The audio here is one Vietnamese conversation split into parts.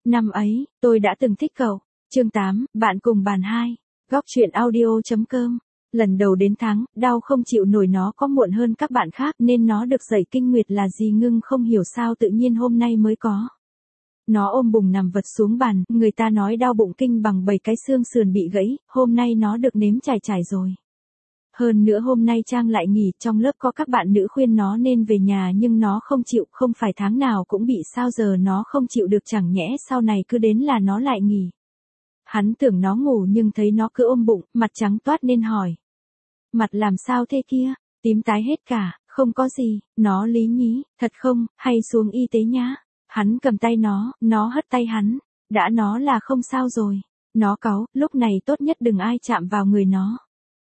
Năm ấy, tôi đã từng thích cậu. Chương 8, bạn cùng bàn 2. Góc truyện audio.com. Lần đầu đến tháng, đau không chịu nổi nó có muộn hơn các bạn khác nên nó được dậy kinh nguyệt là gì ngưng không hiểu sao tự nhiên hôm nay mới có. Nó ôm bụng nằm vật xuống bàn, người ta nói đau bụng kinh bằng 7 cái xương sườn bị gãy, hôm nay nó được nếm trải trải rồi. Hơn nữa hôm nay Trang lại nghỉ, trong lớp có các bạn nữ khuyên nó nên về nhà nhưng nó không chịu, không phải tháng nào cũng bị sao giờ nó không chịu được chẳng nhẽ sau này cứ đến là nó lại nghỉ. Hắn tưởng nó ngủ nhưng thấy nó cứ ôm bụng, mặt trắng toát nên hỏi. Mặt làm sao thế kia, tím tái hết cả, không có gì, nó lý nhí, thật không, hay xuống y tế nhá. Hắn cầm tay nó hất tay hắn, đã nó là không sao rồi. Nó cáu, lúc này tốt nhất đừng ai chạm vào người nó.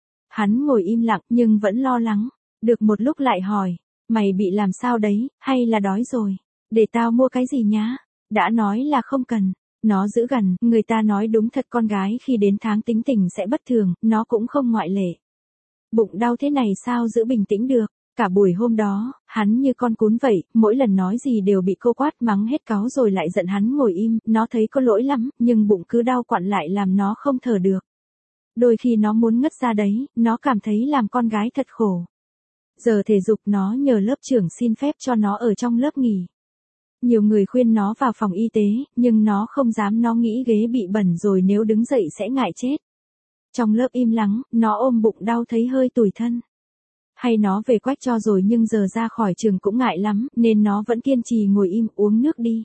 Hắn ngồi im lặng nhưng vẫn lo lắng, được một lúc lại hỏi, mày bị làm sao đấy, hay là đói rồi, để tao mua cái gì nhá, đã nói là không cần. Nó giữ gần, người ta nói đúng thật con gái khi đến tháng tính tình sẽ bất thường, nó cũng không ngoại lệ. Bụng đau thế này sao giữ bình tĩnh được, cả buổi hôm đó, hắn như con cún vậy, mỗi lần nói gì đều bị cô quát mắng hết cáu rồi lại giận hắn ngồi im, nó thấy có lỗi lắm, nhưng bụng cứ đau quặn lại làm nó không thở được. Đôi khi nó muốn ngất ra đấy, nó cảm thấy làm con gái thật khổ. Giờ thể dục nó nhờ lớp trưởng xin phép cho nó ở trong lớp nghỉ. Nhiều người khuyên nó vào phòng y tế, nhưng nó không dám, nó nghĩ ghế bị bẩn rồi nếu đứng dậy sẽ ngại chết. Trong lớp im lắng, nó ôm bụng đau thấy hơi tủi thân. Hay nó về quách cho rồi nhưng giờ ra khỏi trường cũng ngại lắm, nên nó vẫn kiên trì ngồi im uống nước đi.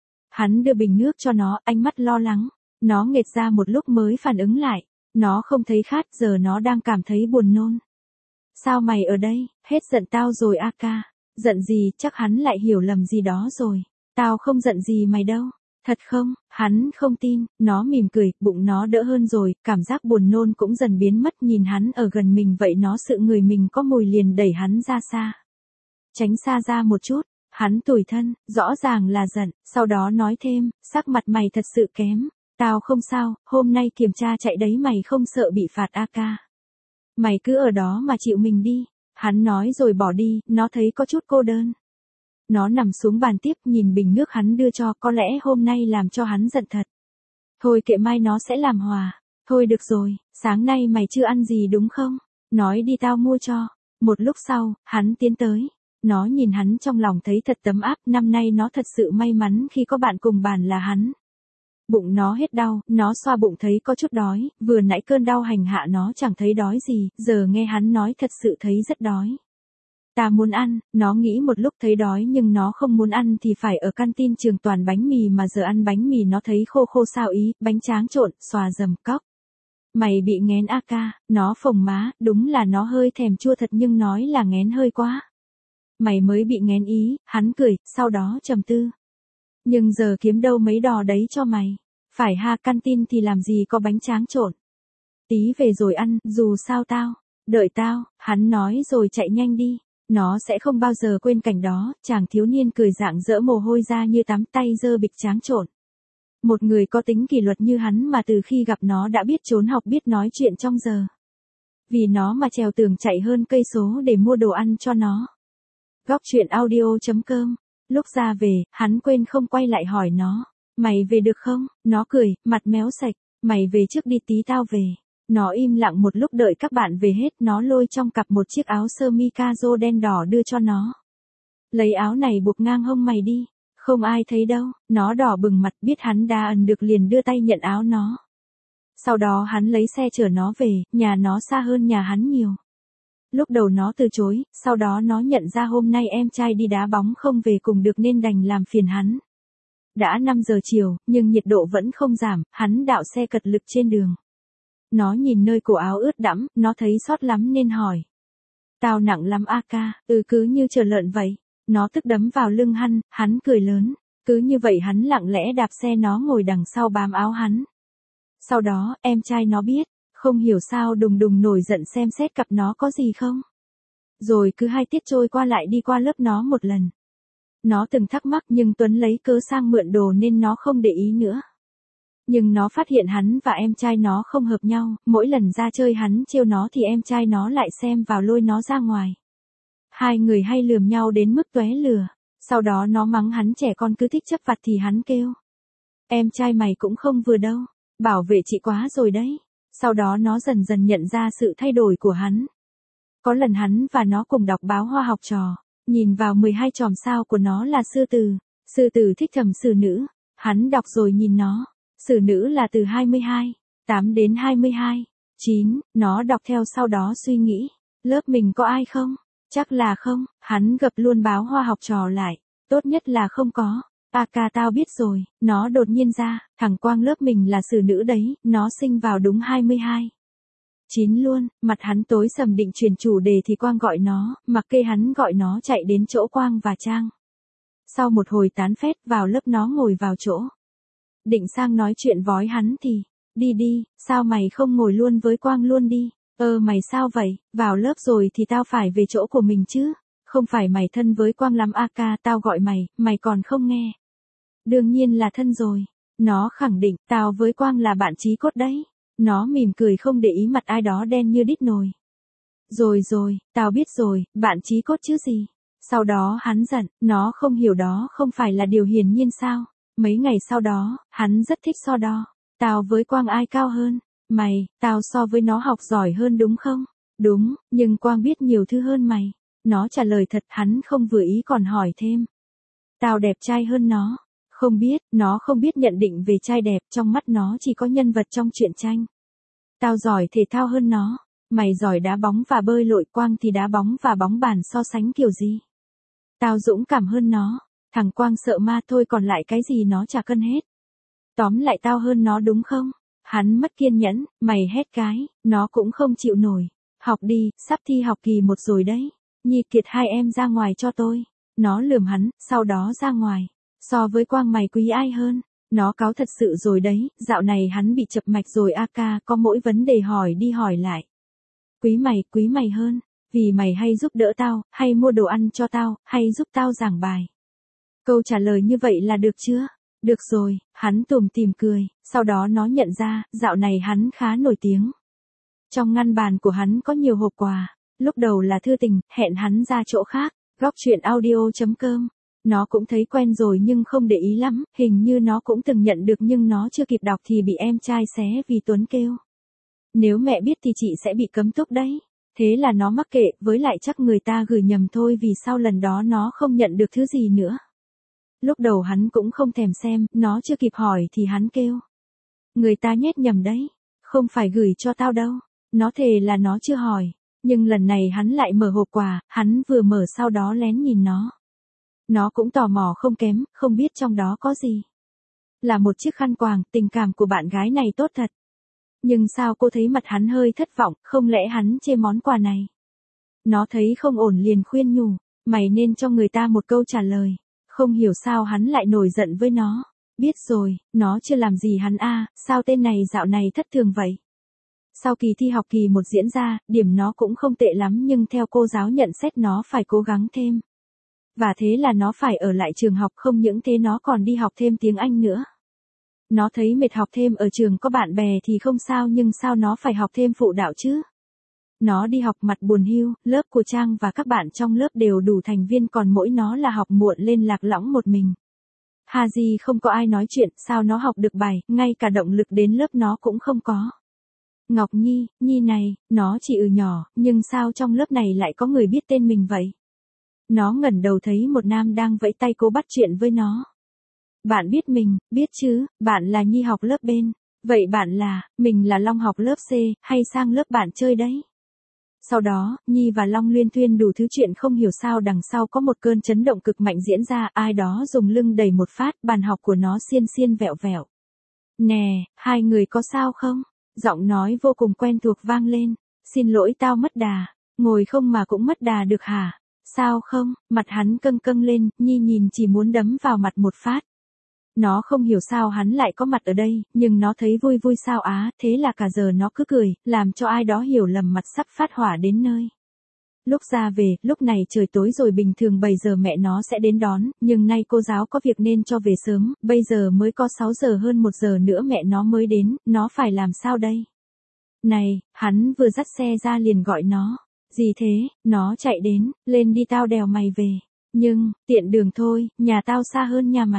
Hắn đưa bình nước cho nó, ánh mắt lo lắng. Nó nghệt ra một lúc mới phản ứng lại. Nó không thấy khát, giờ nó đang cảm thấy buồn nôn. Sao mày ở đây, hết giận tao rồi a ca. Giận gì, chắc hắn lại hiểu lầm gì đó rồi. Tao không giận gì mày đâu. Thật không, hắn không tin, nó mỉm cười, bụng nó đỡ hơn rồi, cảm giác buồn nôn cũng dần biến mất nhìn hắn ở gần mình vậy nó sợ người mình có mùi liền đẩy hắn ra xa. Tránh xa ra một chút, hắn tủi thân, rõ ràng là giận, sau đó nói thêm, sắc mặt mày thật sự kém. Tao không sao, hôm nay kiểm tra chạy đấy mày không sợ bị phạt a ca. Mày cứ ở đó mà chịu mình đi. Hắn nói rồi bỏ đi, nó thấy có chút cô đơn. Nó nằm xuống bàn tiếp nhìn bình nước hắn đưa cho, có lẽ hôm nay làm cho hắn giận thật. Thôi kệ mai nó sẽ làm hòa. Thôi được rồi, sáng nay mày chưa ăn gì đúng không? Nói đi tao mua cho. Một lúc sau, hắn tiến tới. Nó nhìn hắn trong lòng thấy thật tấm áp, năm nay nó thật sự may mắn khi có bạn cùng bàn là hắn. Bụng nó hết đau, nó xoa bụng thấy có chút đói, vừa nãy cơn đau hành hạ nó chẳng thấy đói gì, giờ nghe hắn nói thật sự thấy rất đói. Ta muốn ăn, nó nghĩ một lúc thấy đói nhưng nó không muốn ăn thì phải ở canteen trường toàn bánh mì mà giờ ăn bánh mì nó thấy khô khô sao ý, bánh tráng trộn, xòa dầm cóc. Mày bị nghén a ca, nó phồng má, đúng là nó hơi thèm chua thật nhưng nói là nghén hơi quá. Mày mới bị nghén ý, hắn cười, sau đó trầm tư. Nhưng giờ kiếm đâu mấy đò đấy cho mày. Phải ha, canteen thì làm gì có bánh tráng trộn. Tí về rồi ăn, dù sao đợi tao, hắn nói rồi chạy nhanh đi. Nó sẽ không bao giờ quên cảnh đó, chàng thiếu niên cười rạng rỡ mồ hôi ra như tắm tay giơ bịch tráng trộn. Một người có tính kỷ luật như hắn mà từ khi gặp nó đã biết trốn học biết nói chuyện trong giờ. Vì nó mà trèo tường chạy hơn cây số để mua đồ ăn cho nó. Góc truyện audio.com. Lúc ra về, hắn quên không quay lại hỏi nó. Mày về được không? Nó cười, mặt méo sạch. Mày về trước đi tí tao về. Nó im lặng một lúc đợi các bạn về hết. Nó lôi trong cặp một chiếc áo sơ mi caro đen đỏ đưa cho nó. Lấy áo này buộc ngang hông mày đi. Không ai thấy đâu. Nó đỏ bừng mặt biết hắn đã ẩn được liền đưa tay nhận áo nó. Sau đó hắn lấy xe chở nó về. Nhà nó xa hơn nhà hắn nhiều. Lúc đầu nó từ chối, sau đó nó nhận ra hôm nay em trai đi đá bóng không về cùng được nên đành làm phiền hắn. Đã 5 giờ chiều, nhưng nhiệt độ vẫn không giảm, hắn đạo xe cật lực trên đường. Nó nhìn nơi cổ áo ướt đẫm, nó thấy sót lắm nên hỏi. Tao nặng lắm a ca, cứ như chờ lợn vậy. Nó tức đấm vào lưng hắn cười lớn. Cứ như vậy hắn lặng lẽ đạp xe nó ngồi đằng sau bám áo hắn. Sau đó, em trai nó biết. Không hiểu sao đùng đùng nổi giận xem xét cặp nó có gì không. Rồi cứ 2 tiết trôi qua lại đi qua lớp nó một lần. Nó từng thắc mắc nhưng Tuấn lấy cớ sang mượn đồ nên nó không để ý nữa. Nhưng nó phát hiện hắn và em trai nó không hợp nhau, mỗi lần ra chơi hắn trêu nó thì em trai nó lại xem vào lôi nó ra ngoài. Hai người hay lườm nhau đến mức tóe lửa. Sau đó nó mắng hắn trẻ con cứ thích chấp vặt thì hắn kêu. em trai mày cũng không vừa đâu, bảo vệ chị quá rồi đấy. Sau đó nó dần dần nhận ra sự thay đổi của hắn. Có lần hắn và nó cùng đọc báo Hoa học trò, nhìn vào 12 chòm sao của nó là sư tử thích thẩm sử nữ, hắn đọc rồi nhìn nó, sử nữ là từ 22, 8 đến 22, 9, nó đọc theo sau đó suy nghĩ, lớp mình có ai không? Chắc là không, hắn gập luôn báo Hoa học trò lại, tốt nhất là không có. Ca tao biết rồi, nó đột nhiên ra, thằng Quang lớp mình là sử nữ đấy, nó sinh vào đúng 22. 9 luôn, mặt hắn tối sầm định chuyển chủ đề thì Quang gọi nó, mặc kệ hắn gọi nó chạy đến chỗ Quang và Trang. Sau một hồi tán phét vào lớp nó ngồi vào chỗ. Định sang nói chuyện vói hắn thì, đi đi, sao mày không ngồi luôn với Quang luôn đi, mày sao vậy, vào lớp rồi thì tao phải về chỗ của mình chứ, không phải mày thân với Quang lắm ca tao gọi mày còn không nghe. Đương nhiên là thân rồi, nó khẳng định, tao với Quang là bạn chí cốt đấy. Nó mỉm cười không để ý mặt ai đó đen như đít nồi. Rồi, tao biết rồi, bạn chí cốt chứ gì. Sau đó hắn giận, nó không hiểu đó không phải là điều hiển nhiên sao. Mấy ngày sau đó, hắn rất thích so đo. Tao với Quang ai cao hơn? Mày, tao so với nó học giỏi hơn đúng không? Đúng, nhưng Quang biết nhiều thứ hơn mày. Nó trả lời thật, hắn không vừa ý còn hỏi thêm. Tao đẹp trai hơn nó. Không biết, nó không biết nhận định về trai đẹp, trong mắt nó chỉ có nhân vật trong truyện tranh. Tao giỏi thể thao hơn nó, mày giỏi đá bóng và bơi lội, Quang thì đá bóng và bóng bàn, so sánh kiểu gì. Tao dũng cảm hơn nó, thằng Quang sợ ma thôi còn lại cái gì nó chả cân hết. Tóm lại tao hơn nó đúng không? Hắn mất kiên nhẫn, mày hét cái, nó cũng không chịu nổi. Học đi, sắp thi học kỳ 1 rồi đấy. Nhi Kiệt hai em ra ngoài cho tôi. Nó lườm hắn, sau đó ra ngoài. So với Quang mày quý ai hơn? Nó cáu thật sự rồi đấy, dạo này hắn bị chập mạch rồi ca, có mỗi vấn đề hỏi đi hỏi lại. Quý mày hơn, vì mày hay giúp đỡ tao, hay mua đồ ăn cho tao, hay giúp tao giảng bài. Câu trả lời như vậy là được chưa? Được rồi, hắn tủm tỉm cười, sau đó nó nhận ra, dạo này hắn khá nổi tiếng. Trong ngăn bàn của hắn có nhiều hộp quà, lúc đầu là thư tình, hẹn hắn ra chỗ khác, góc truyện audio.com. Nó cũng thấy quen rồi nhưng không để ý lắm, hình như nó cũng từng nhận được nhưng nó chưa kịp đọc thì bị em trai xé vì Tuấn kêu. Nếu mẹ biết thì chị sẽ bị cấm túc đấy. Thế là nó mắc kệ, với lại chắc người ta gửi nhầm thôi vì sau lần đó nó không nhận được thứ gì nữa. Lúc đầu hắn cũng không thèm xem, nó chưa kịp hỏi thì hắn kêu. Người ta nhét nhầm đấy, không phải gửi cho tao đâu. Nó thề là nó chưa hỏi, nhưng lần này hắn lại mở hộp quà, hắn vừa mở sau đó lén nhìn nó. Nó cũng tò mò không kém, không biết trong đó có gì. Là một chiếc khăn quàng, tình cảm của bạn gái này tốt thật. Nhưng sao cô thấy mặt hắn hơi thất vọng, không lẽ hắn chê món quà này? Nó thấy không ổn liền khuyên nhủ, mày nên cho người ta một câu trả lời. Không hiểu sao hắn lại nổi giận với nó. Biết rồi, nó chưa làm gì hắn sao tên này dạo này thất thường vậy? Sau kỳ thi học kỳ 1 diễn ra, điểm nó cũng không tệ lắm nhưng theo cô giáo nhận xét nó phải cố gắng thêm. Và thế là nó phải ở lại trường học, không những thế nó còn đi học thêm tiếng Anh nữa. Nó thấy mệt học thêm ở trường có bạn bè thì không sao nhưng sao nó phải học thêm phụ đạo chứ? Nó đi học mặt buồn hiu, lớp của Trang và các bạn trong lớp đều đủ thành viên còn mỗi nó là học muộn lên lạc lõng một mình. Hà gì không có ai nói chuyện, sao nó học được bài, ngay cả động lực đến lớp nó cũng không có. Ngọc Nhi, Nhi này, nó chỉ nhỏ, nhưng sao trong lớp này lại có người biết tên mình vậy? Nó ngẩng đầu thấy một nam đang vẫy tay cố bắt chuyện với nó. Bạn biết mình, biết chứ, bạn là Nhi học lớp bên. Vậy bạn là, mình là Long học lớp C, hay sang lớp bạn chơi đấy? Sau đó, Nhi và Long luyên thuyên đủ thứ chuyện không hiểu sao đằng sau có một cơn chấn động cực mạnh diễn ra, ai đó dùng lưng đẩy một phát, bàn học của nó xiên xiên vẹo vẹo. Nè, hai người có sao không? Giọng nói vô cùng quen thuộc vang lên. Xin lỗi tao mất đà, ngồi không mà cũng mất đà được hả? Sao không? Mặt hắn căng căng lên, Nhi nhìn chỉ muốn đấm vào mặt một phát. Nó không hiểu sao hắn lại có mặt ở đây, nhưng nó thấy vui vui sao thế là cả giờ nó cứ cười, làm cho ai đó hiểu lầm mặt sắp phát hỏa đến nơi. Lúc ra về, lúc này trời tối rồi bình thường 7 giờ mẹ nó sẽ đến đón, nhưng nay cô giáo có việc nên cho về sớm, bây giờ mới có 6 giờ hơn 1 giờ nữa mẹ nó mới đến, nó phải làm sao đây? Này, hắn vừa dắt xe ra liền gọi nó. Gì thế? Nó chạy đến, lên đi tao đèo mày về. Nhưng, tiện đường thôi, nhà tao xa hơn nhà mày.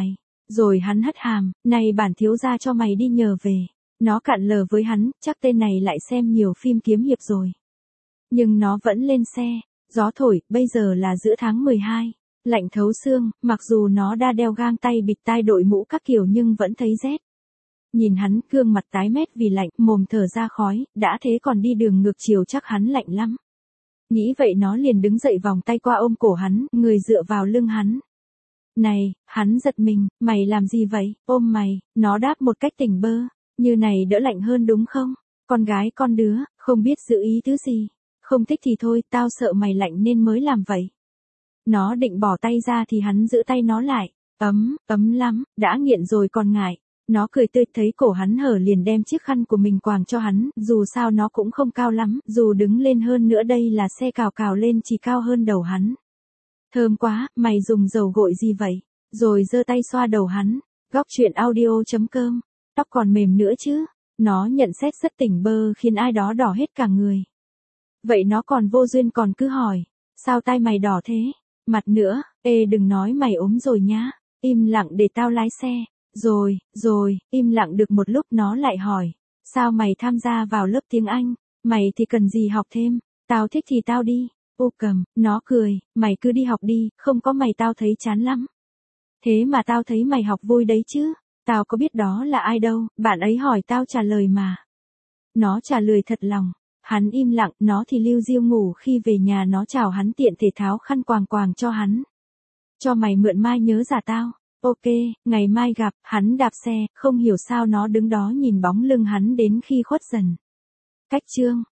Rồi hắn hất hàm, này bản thiếu gia cho mày đi nhờ về. Nó cạn lờ với hắn, chắc tên này lại xem nhiều phim kiếm hiệp rồi. Nhưng nó vẫn lên xe, gió thổi, bây giờ là giữa tháng 12. Lạnh thấu xương, mặc dù nó đã đeo găng tay bịt tai đội mũ các kiểu nhưng vẫn thấy rét. Nhìn hắn, gương mặt tái mét vì lạnh, mồm thở ra khói, đã thế còn đi đường ngược chiều chắc hắn lạnh lắm. Nghĩ vậy nó liền đứng dậy vòng tay qua ôm cổ hắn, người dựa vào lưng hắn. Này, hắn giật mình, mày làm gì vậy, ôm mày, nó đáp một cách tỉnh bơ, như này đỡ lạnh hơn đúng không? Con gái con đứa, không biết giữ ý tứ gì, không thích thì thôi, tao sợ mày lạnh nên mới làm vậy. Nó định bỏ tay ra thì hắn giữ tay nó lại, ấm lắm, đã nghiện rồi còn ngại. Nó cười tươi thấy cổ hắn hở liền đem chiếc khăn của mình quàng cho hắn, dù sao nó cũng không cao lắm, dù đứng lên hơn nữa đây là xe cào cào lên chỉ cao hơn đầu hắn. Thơm quá, mày dùng dầu gội gì vậy? Rồi giơ tay xoa đầu hắn, góc truyện audio.com, tóc còn mềm nữa chứ. Nó nhận xét rất tỉnh bơ khiến ai đó đỏ hết cả người. Vậy nó còn vô duyên còn cứ hỏi, sao tai mày đỏ thế? Mặt nữa, ê đừng nói mày ốm rồi nhá, im lặng để tao lái xe. Rồi, im lặng được một lúc nó lại hỏi, sao mày tham gia vào lớp tiếng Anh, mày thì cần gì học thêm, tao thích thì tao đi, ô cầm, nó cười, mày cứ đi học đi, không có mày tao thấy chán lắm. Thế mà tao thấy mày học vui đấy chứ, tao có biết đó là ai đâu, bạn ấy hỏi tao trả lời mà. Nó trả lời thật lòng, hắn im lặng, nó thì lưu diêu ngủ khi về nhà nó chào hắn tiện thể tháo khăn quàng quàng cho hắn. Cho mày mượn mai nhớ giả tao. Ok, ngày mai gặp, hắn đạp xe, không hiểu sao nó đứng đó nhìn bóng lưng hắn đến khi khuất dần. Cách chương